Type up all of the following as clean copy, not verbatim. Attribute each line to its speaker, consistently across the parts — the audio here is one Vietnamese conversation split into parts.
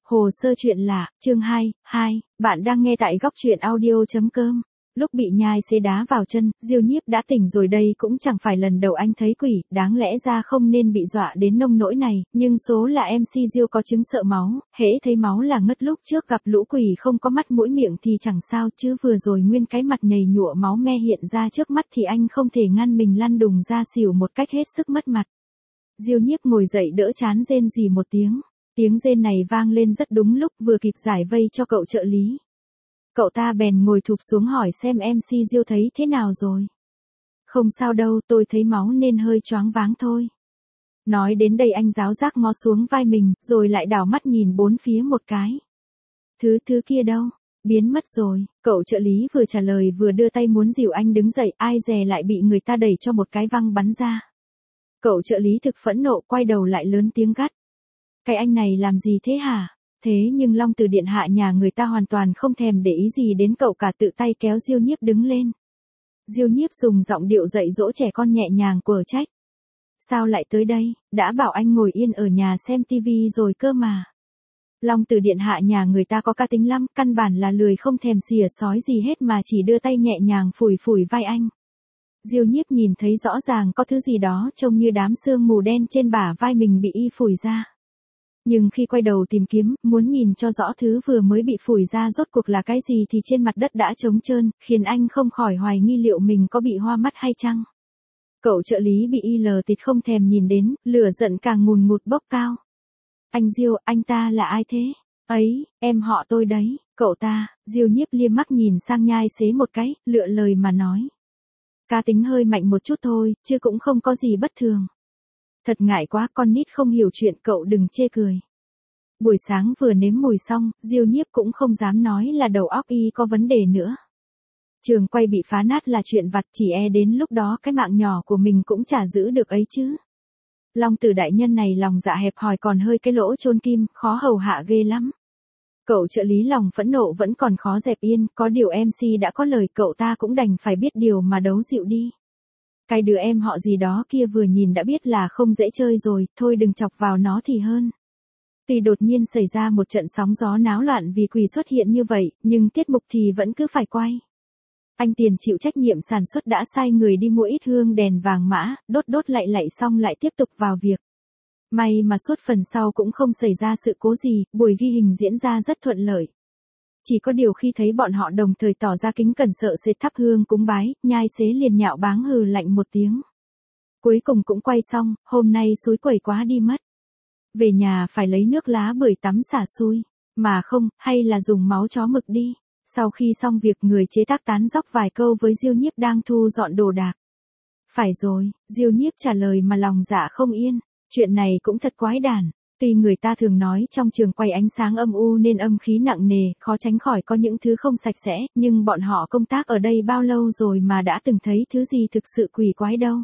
Speaker 1: Hồ sơ chuyện lạ, chương 2, bạn đang nghe tại góc truyện audio.com. Lúc bị nhai xế đá vào chân, Diêu Nhiếp đã tỉnh rồi đây cũng chẳng phải lần đầu anh thấy quỷ, đáng lẽ ra không nên bị dọa đến nông nỗi này, nhưng số là MC Diêu có chứng sợ máu, hễ thấy máu là ngất, lúc trước gặp lũ quỷ không có mắt mũi miệng thì chẳng sao, chứ vừa rồi nguyên cái mặt nhầy nhụa máu me hiện ra trước mắt thì anh không thể ngăn mình lăn đùng ra xỉu một cách hết sức mất mặt. Diêu Nhiếp ngồi dậy đỡ chán rên rỉ một tiếng. Tiếng rên này vang lên rất đúng lúc, vừa kịp giải vây cho cậu trợ lý. Cậu ta bèn ngồi thụp xuống hỏi xem MC Diêu thấy thế nào rồi. Không sao đâu, tôi thấy máu nên hơi choáng váng thôi. Nói đến đây anh giáo giác ngó xuống vai mình, rồi lại đảo mắt nhìn bốn phía một cái. Thứ kia đâu? Biến mất rồi. Cậu trợ lý vừa trả lời vừa đưa tay muốn dìu anh đứng dậy, ai dè lại bị người ta đẩy cho một cái văng bắn ra. Cậu trợ lý thực phẫn nộ, quay đầu lại lớn tiếng gắt. Cái anh này làm gì thế hả? Thế nhưng Long Từ điện hạ nhà người ta hoàn toàn không thèm để ý gì đến cậu cả, tự tay kéo Diêu Nhiếp đứng lên. Diêu Nhiếp dùng giọng điệu dạy dỗ trẻ con nhẹ nhàng quở trách. Sao lại tới đây, đã bảo anh ngồi yên ở nhà xem tivi rồi cơ mà. Long Từ điện hạ nhà người ta có cá tính lắm, căn bản là lười không thèm xỉa xói gì hết mà chỉ đưa tay nhẹ nhàng phủi phủi vai anh. Diêu Nhiếp nhìn thấy rõ ràng có thứ gì đó trông như đám sương mù đen trên bả vai mình bị y phủi ra. Nhưng khi quay đầu tìm kiếm, muốn nhìn cho rõ thứ vừa mới bị phủi ra rốt cuộc là cái gì thì trên mặt đất đã trống trơn, khiến anh không khỏi hoài nghi liệu mình có bị hoa mắt hay chăng. Cậu trợ lý bị y lờ tịt không thèm nhìn đến, lửa giận càng ngùn ngụt bốc cao. Anh Diêu, anh ta là ai thế? Ấy, em họ tôi đấy, cậu ta. Diêu Nhiếp liếc mắt nhìn sang nhai xế một cái, lựa lời mà nói. Cá tính hơi mạnh một chút thôi, chứ cũng không có gì bất thường. Thật ngại quá, con nít không hiểu chuyện, cậu đừng chê cười. Buổi sáng vừa nếm mùi xong, Diêu Nhiếp cũng không dám nói là đầu óc y có vấn đề nữa. Trường quay bị phá nát là chuyện vặt, chỉ đến lúc đó cái mạng nhỏ của mình cũng chả giữ được ấy chứ. Long Tử đại nhân này lòng dạ hẹp hòi còn hơi cái lỗ chôn kim, khó hầu hạ ghê lắm. Cậu trợ lý lòng phẫn nộ vẫn còn khó dẹp yên, có điều MC đã có lời, cậu ta cũng đành phải biết điều mà đấu dịu đi. Cái đứa em họ gì đó kia vừa nhìn đã biết là không dễ chơi rồi, thôi đừng chọc vào nó thì hơn. Tuy đột nhiên xảy ra một trận sóng gió náo loạn vì quỷ xuất hiện như vậy, nhưng tiết mục thì vẫn cứ phải quay. Anh Tiền chịu trách nhiệm sản xuất đã sai người đi mua ít hương đèn vàng mã, đốt lạy xong lại tiếp tục vào việc. May mà suốt phần sau cũng không xảy ra sự cố gì, buổi ghi hình diễn ra rất thuận lợi. Chỉ có điều khi thấy bọn họ đồng thời tỏ ra kính cẩn sợ sệt thắp hương cúng bái, nhai xế liền nhạo báng hừ lạnh một tiếng. Cuối cùng cũng quay xong, hôm nay xúi quẩy quá đi mất. Về nhà phải lấy nước lá bưởi tắm xả xui, mà không, hay là dùng máu chó mực đi. Sau khi xong việc, người chế tác tán dóc vài câu với Diêu Nhiếp đang thu dọn đồ đạc. Phải rồi, Diêu Nhiếp trả lời mà lòng dạ không yên, chuyện này cũng thật quái đản. Tuy người ta thường nói trong trường quay ánh sáng âm u nên âm khí nặng nề, khó tránh khỏi có những thứ không sạch sẽ, nhưng bọn họ công tác ở đây bao lâu rồi mà đã từng thấy thứ gì thực sự quỷ quái đâu.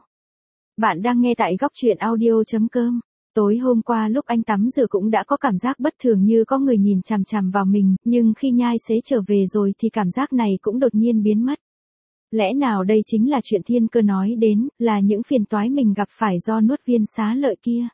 Speaker 1: Bạn đang nghe tại góc truyện audio.com. Tối hôm qua lúc anh tắm rửa cũng đã có cảm giác bất thường như có người nhìn chằm chằm vào mình, nhưng khi nhai xế trở về rồi thì cảm giác này cũng đột nhiên biến mất. Lẽ nào đây chính là chuyện thiên cơ nói đến, là những phiền toái mình gặp phải do nuốt viên xá lợi kia.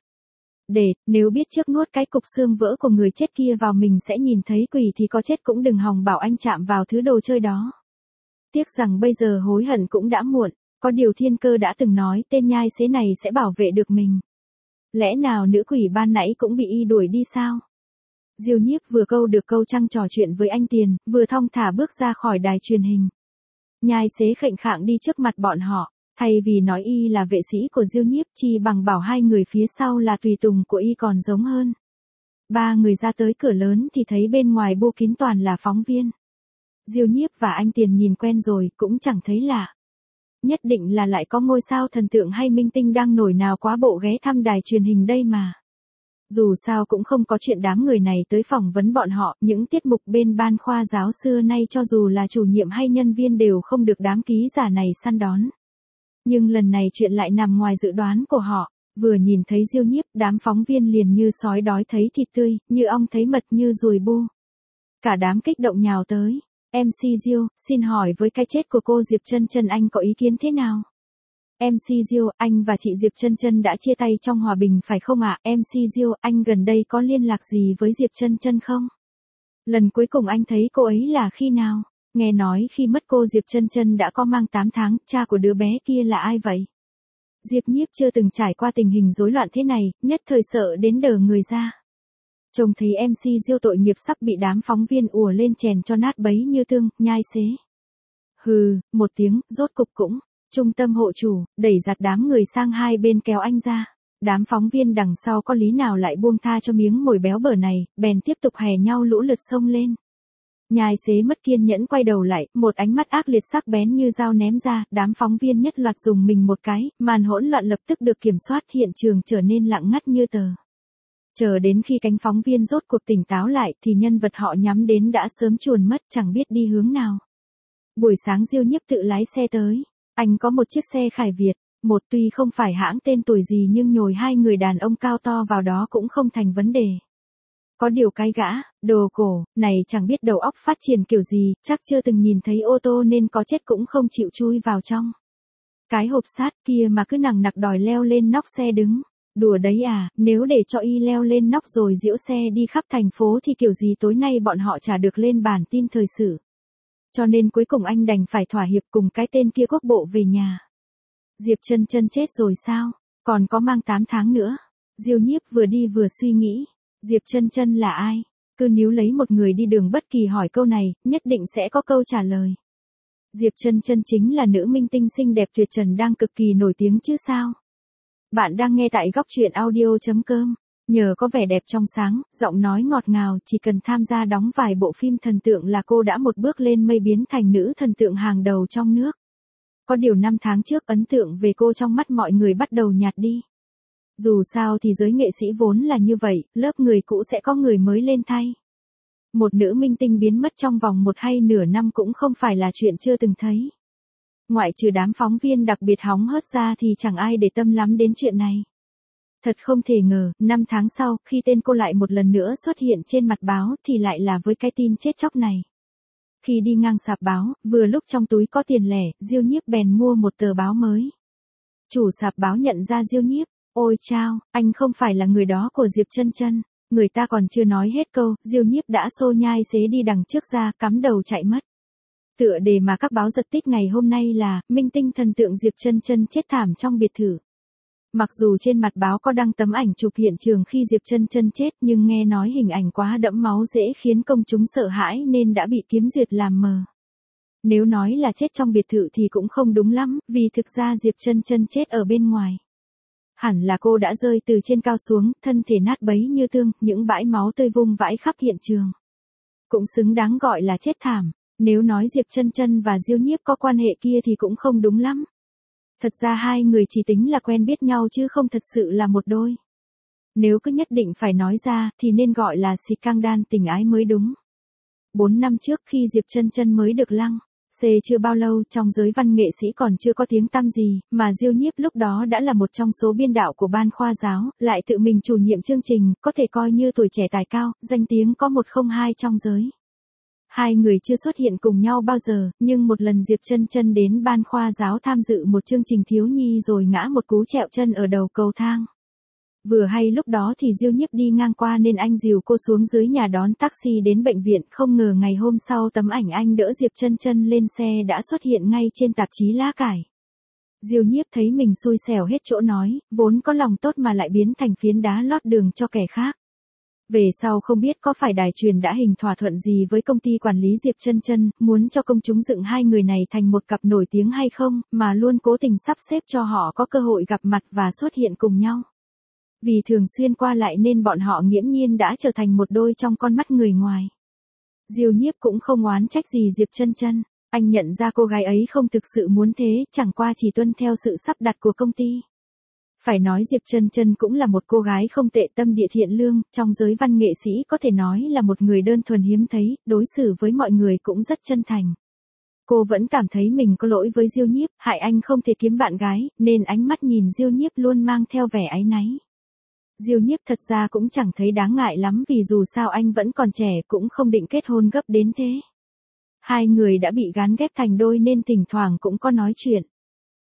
Speaker 1: Nếu biết trước nuốt cái cục xương vỡ của người chết kia vào mình sẽ nhìn thấy quỷ thì có chết cũng đừng hòng bảo anh chạm vào thứ đồ chơi đó. Tiếc rằng bây giờ hối hận cũng đã muộn, có điều thiên cơ đã từng nói tên nhai xế này sẽ bảo vệ được mình. Lẽ nào nữ quỷ ban nãy cũng bị y đuổi đi sao? Diêu Nhiếp vừa câu được câu trăng trò chuyện với anh Tiền, vừa thong thả bước ra khỏi đài truyền hình. Nhai xế khệnh khạng đi trước mặt bọn họ, thay vì nói y là vệ sĩ của Diêu Nhiếp chi bằng bảo hai người phía sau là tùy tùng của y còn giống hơn. Ba người ra tới cửa lớn thì thấy bên ngoài bô kín toàn là phóng viên. Diêu Nhiếp và anh Tiền nhìn quen rồi cũng chẳng thấy lạ. Nhất định là lại có ngôi sao thần tượng hay minh tinh đang nổi nào quá bộ ghé thăm đài truyền hình đây mà. Dù sao cũng không có chuyện đám người này tới phỏng vấn bọn họ, những tiết mục bên ban khoa giáo xưa nay cho dù là chủ nhiệm hay nhân viên đều không được đám ký giả này săn đón. Nhưng lần này chuyện lại nằm ngoài dự đoán của họ, vừa nhìn thấy Diêu Nhiếp, đám phóng viên liền như sói đói thấy thịt tươi, như ong thấy mật như ruồi bu. Cả đám kích động nhào tới. MC Diêu, xin hỏi với cái chết của cô Diệp Chân Chân anh có ý kiến thế nào? MC Diêu, anh và chị Diệp Chân Chân đã chia tay trong hòa bình phải không ạ? MC Diêu, anh gần đây có liên lạc gì với Diệp Chân Chân không? Lần cuối cùng anh thấy cô ấy là khi nào? Nghe nói khi mất cô Diệp Chân Chân đã có mang 8 tháng, cha của đứa bé kia là ai vậy? Diệp Nhiếp chưa từng trải qua tình hình rối loạn thế này, nhất thời sợ đến đờ người ra. Trông thấy MC Diêu tội nghiệp sắp bị đám phóng viên ùa lên chèn cho nát bấy như tương, nhai xế. Hừ, một tiếng, rốt cục cũng. Trung tâm hộ chủ, đẩy giặt đám người sang hai bên kéo anh ra. Đám phóng viên đằng sau có lý nào lại buông tha cho miếng mồi béo bở này, bèn tiếp tục hè nhau lũ lượt xông lên. Nhai xế mất kiên nhẫn quay đầu lại, một ánh mắt ác liệt sắc bén như dao ném ra, đám phóng viên nhất loạt dùng mình một cái, màn hỗn loạn lập tức được kiểm soát, hiện trường trở nên lặng ngắt như tờ. Chờ đến khi cánh phóng viên rốt cuộc tỉnh táo lại thì nhân vật họ nhắm đến đã sớm chuồn mất chẳng biết đi hướng nào. Buổi sáng Diêu Nhiếp tự lái xe tới. Anh có một chiếc xe Khải Việt, một tuy không phải hãng tên tuổi gì nhưng nhồi hai người đàn ông cao to vào đó cũng không thành vấn đề. Có điều cái gã, đồ cổ, này chẳng biết đầu óc phát triển kiểu gì, chắc chưa từng nhìn thấy ô tô nên có chết cũng không chịu chui vào trong. Cái hộp sắt kia mà cứ nằng nặc đòi leo lên nóc xe đứng. Đùa đấy à, nếu để cho y leo lên nóc rồi giễu xe đi khắp thành phố thì kiểu gì tối nay bọn họ chả được lên bản tin thời sự. Cho nên cuối cùng anh đành phải thỏa hiệp cùng cái tên kia quốc bộ về nhà. Diệp Chân Chân chết rồi sao? Còn có mang 8 tháng nữa. Diêu Nhiếp vừa đi vừa suy nghĩ. Diệp Chân Chân là ai? Cứ níu lấy một người đi đường bất kỳ hỏi câu này, nhất định sẽ có câu trả lời. Diệp Chân Chân chính là nữ minh tinh xinh đẹp tuyệt trần đang cực kỳ nổi tiếng chứ sao? Bạn đang nghe tại góc truyện audio.com. Nhờ có vẻ đẹp trong sáng, giọng nói ngọt ngào, chỉ cần tham gia đóng vài bộ phim thần tượng là cô đã một bước lên mây biến thành nữ thần tượng hàng đầu trong nước. Có điều 5 tháng trước ấn tượng về cô trong mắt mọi người bắt đầu nhạt đi. Dù sao thì giới nghệ sĩ vốn là như vậy, lớp người cũ sẽ có người mới lên thay. Một nữ minh tinh biến mất trong vòng 1 hay nửa năm cũng không phải là chuyện chưa từng thấy. Ngoại trừ đám phóng viên đặc biệt hóng hớt ra thì chẳng ai để tâm lắm đến chuyện này. Thật không thể ngờ, 5 tháng sau, khi tên cô lại một lần nữa xuất hiện trên mặt báo thì lại là với cái tin chết chóc này. Khi đi ngang sạp báo, vừa lúc trong túi có tiền lẻ, Diêu Nhiếp bèn mua một tờ báo mới. Chủ sạp báo nhận ra Diêu Nhiếp, ôi chao, anh không phải là người đó của Diệp Chân Chân. Người ta còn chưa nói hết câu, Diêu Nhiếp đã xô nhai xế đi đằng trước ra, cắm đầu chạy mất. Tựa đề mà các báo giật tít ngày hôm nay là, minh tinh thần tượng Diệp Chân Chân chết thảm trong biệt thự. Mặc dù trên mặt báo có đăng tấm ảnh chụp hiện trường khi Diệp Chân Chân chết nhưng nghe nói hình ảnh quá đẫm máu dễ khiến công chúng sợ hãi nên đã bị kiếm duyệt làm mờ. Nếu nói là chết trong biệt thự thì cũng không đúng lắm, vì thực ra Diệp Chân Chân chết ở bên ngoài. Hẳn là cô đã rơi từ trên cao xuống, thân thể nát bấy như tương, những bãi máu tươi vung vãi khắp hiện trường. Cũng xứng đáng gọi là chết thảm. Nếu nói Diệp Chân Chân và Diêu Nhiếp có quan hệ kia thì cũng không đúng lắm. Thật ra hai người chỉ tính là quen biết nhau chứ không thật sự là một đôi. Nếu cứ nhất định phải nói ra thì nên gọi là scandal tình ái mới đúng. 4 năm trước khi Diệp Chân Chân mới được lăng xê chưa bao lâu, trong giới văn nghệ sĩ còn chưa có tiếng tăm gì, mà Diêu Nhiếp lúc đó đã là một trong số biên đạo của ban khoa giáo, lại tự mình chủ nhiệm chương trình, có thể coi như tuổi trẻ tài cao, danh tiếng có 102 trong giới. Hai người chưa xuất hiện cùng nhau bao giờ, nhưng một lần Diệp Chân Chân đến ban khoa giáo tham dự một chương trình thiếu nhi rồi ngã một cú trẹo chân ở đầu cầu thang. Vừa hay lúc đó thì Diêu Nhiếp đi ngang qua nên anh dìu cô xuống dưới nhà đón taxi đến bệnh viện, không ngờ ngày hôm sau tấm ảnh anh đỡ Diệp Chân Chân lên xe đã xuất hiện ngay trên tạp chí lá cải. Diêu Nhiếp thấy mình xui xẻo hết chỗ nói, vốn có lòng tốt mà lại biến thành phiến đá lót đường cho kẻ khác. Về sau không biết có phải đài truyền đã hình thỏa thuận gì với công ty quản lý Diệp Chân Chân, muốn cho công chúng dựng hai người này thành một cặp nổi tiếng hay không, mà luôn cố tình sắp xếp cho họ có cơ hội gặp mặt và xuất hiện cùng nhau. Vì thường xuyên qua lại nên bọn họ nghiễm nhiên đã trở thành một đôi trong con mắt người ngoài. Diêu Nhiếp cũng không oán trách gì Diệp Chân Chân, anh nhận ra cô gái ấy không thực sự muốn thế, chẳng qua chỉ tuân theo sự sắp đặt của công ty. Phải nói Diệp Chân Chân cũng là một cô gái không tệ, tâm địa thiện lương, trong giới văn nghệ sĩ có thể nói là một người đơn thuần hiếm thấy, đối xử với mọi người cũng rất chân thành. Cô vẫn cảm thấy mình có lỗi với Diêu Nhiếp, hại anh không thể kiếm bạn gái, nên ánh mắt nhìn Diêu Nhiếp luôn mang theo vẻ áy náy. Diêu Nhiếp thật ra cũng chẳng thấy đáng ngại lắm vì dù sao anh vẫn còn trẻ, cũng không định kết hôn gấp đến thế. Hai người đã bị gán ghép thành đôi nên thỉnh thoảng cũng có nói chuyện.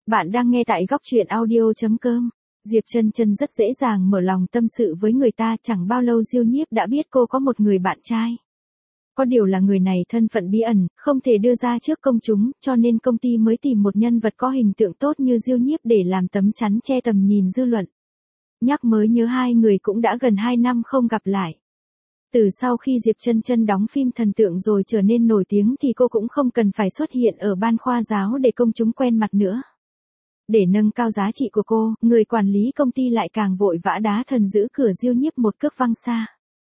Speaker 1: Bạn đang nghe tại góc truyện audio.com. Diệp Chân Chân rất dễ dàng mở lòng tâm sự với người ta, chẳng bao lâu Diêu Nhiếp đã biết cô có một người bạn trai. Có điều là người này thân phận bí ẩn, không thể đưa ra trước công chúng, cho nên công ty mới tìm một nhân vật có hình tượng tốt như Diêu Nhiếp để làm tấm chắn che tầm nhìn dư luận. Nhắc mới nhớ hai người cũng đã gần 2 năm không gặp lại. Từ sau khi Diệp Chân Chân đóng phim thần tượng rồi trở nên nổi tiếng thì cô cũng không cần phải xuất hiện ở ban khoa giáo để công chúng quen mặt nữa. Để nâng cao giá trị của cô, người quản lý công ty lại càng vội vã đá thần giữ cửa Diêu Nhiếp một cước văng xa.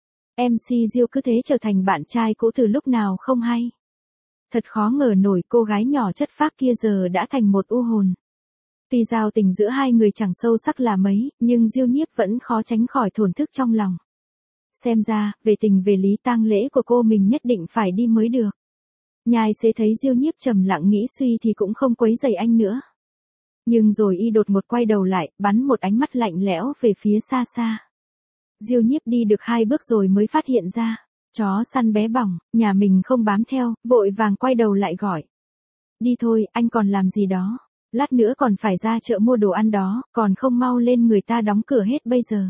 Speaker 1: MC Diêu cứ thế trở thành bạn trai cũ từ lúc nào không hay. Thật khó ngờ nổi cô gái nhỏ chất phác kia giờ đã thành một u hồn. Tuy giao tình giữa hai người chẳng sâu sắc là mấy, nhưng Diêu Nhiếp vẫn khó tránh khỏi thổn thức trong lòng. Xem ra, về tình về lý tang lễ của cô mình nhất định phải đi mới được. Nhai sẽ thấy Diêu Nhiếp trầm lặng nghĩ suy thì cũng không quấy rầy anh nữa. Nhưng rồi y đột ngột quay đầu lại, bắn một ánh mắt lạnh lẽo về phía xa xa. Diêu Nhiếp đi được 2 bước rồi mới phát hiện ra, chó săn bé bỏng, nhà mình không bám theo, vội vàng quay đầu lại gọi. Đi thôi, anh còn làm gì đó, lát nữa còn phải ra chợ mua đồ ăn đó, còn không mau lên, người ta đóng cửa hết bây giờ.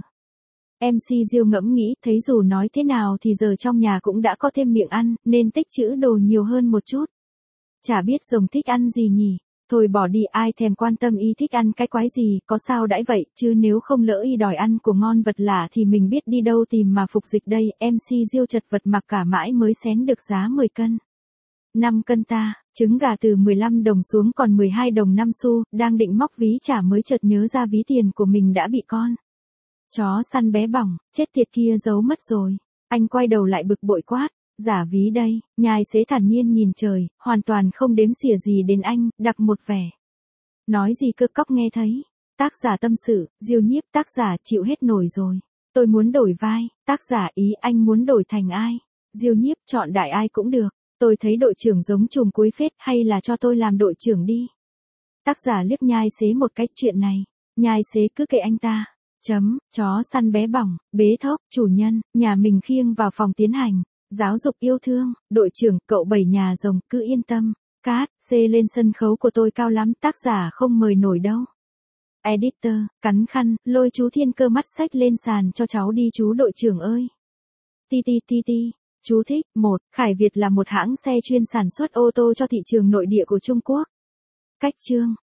Speaker 1: MC Diêu ngẫm nghĩ, thấy dù nói thế nào thì giờ trong nhà cũng đã có thêm miệng ăn, nên tích trữ đồ nhiều hơn một chút. Chả biết rồng thích ăn gì nhỉ? Thôi bỏ đi, ai thèm quan tâm y thích ăn cái quái gì, có sao đãi vậy, chứ nếu không lỡ y đòi ăn của ngon vật lạ thì mình biết đi đâu tìm mà phục dịch đây. MC Diêu chật vật mặc cả mãi mới xén được giá 10 cân. 5 cân ta, trứng gà từ 15 đồng xuống còn 12 đồng 5 xu, đang định móc ví trả mới chợt nhớ ra ví tiền của mình đã bị con chó săn bé bỏng, chết tiệt kia giấu mất rồi. Anh quay đầu lại bực bội quát, giả ví đây. Nhai xế thản nhiên nhìn trời, hoàn toàn không đếm xỉa gì đến anh, đặc một vẻ. Nói gì cơ, cóc nghe thấy. Tác giả tâm sự, Diêu Nhiếp. Tác giả chịu hết nổi rồi. Tôi muốn đổi vai. Tác giả ý anh muốn đổi thành ai? Diêu Nhiếp chọn đại ai cũng được. Tôi thấy đội trưởng giống chùm cuối phết, hay là cho tôi làm đội trưởng đi. Tác giả liếc Nhai xế một cách, chuyện này. Nhai xế cứ kệ anh ta. Chó săn bé bỏng, bế thốc, chủ nhân, nhà mình khiêng vào phòng tiến hành. Giáo dục yêu thương, đội trưởng, cậu 7 nhà rồng, cứ yên tâm. Cát, C lên sân khấu của tôi cao lắm, tác giả không mời nổi đâu. Editor, cắn khăn, lôi chú Thiên Cơ mắt xách lên sàn cho cháu đi chú đội trưởng ơi. Ti. Chú thích, 1. Khải Việt là một hãng xe chuyên sản xuất ô tô cho thị trường nội địa của Trung Quốc. Cách chương.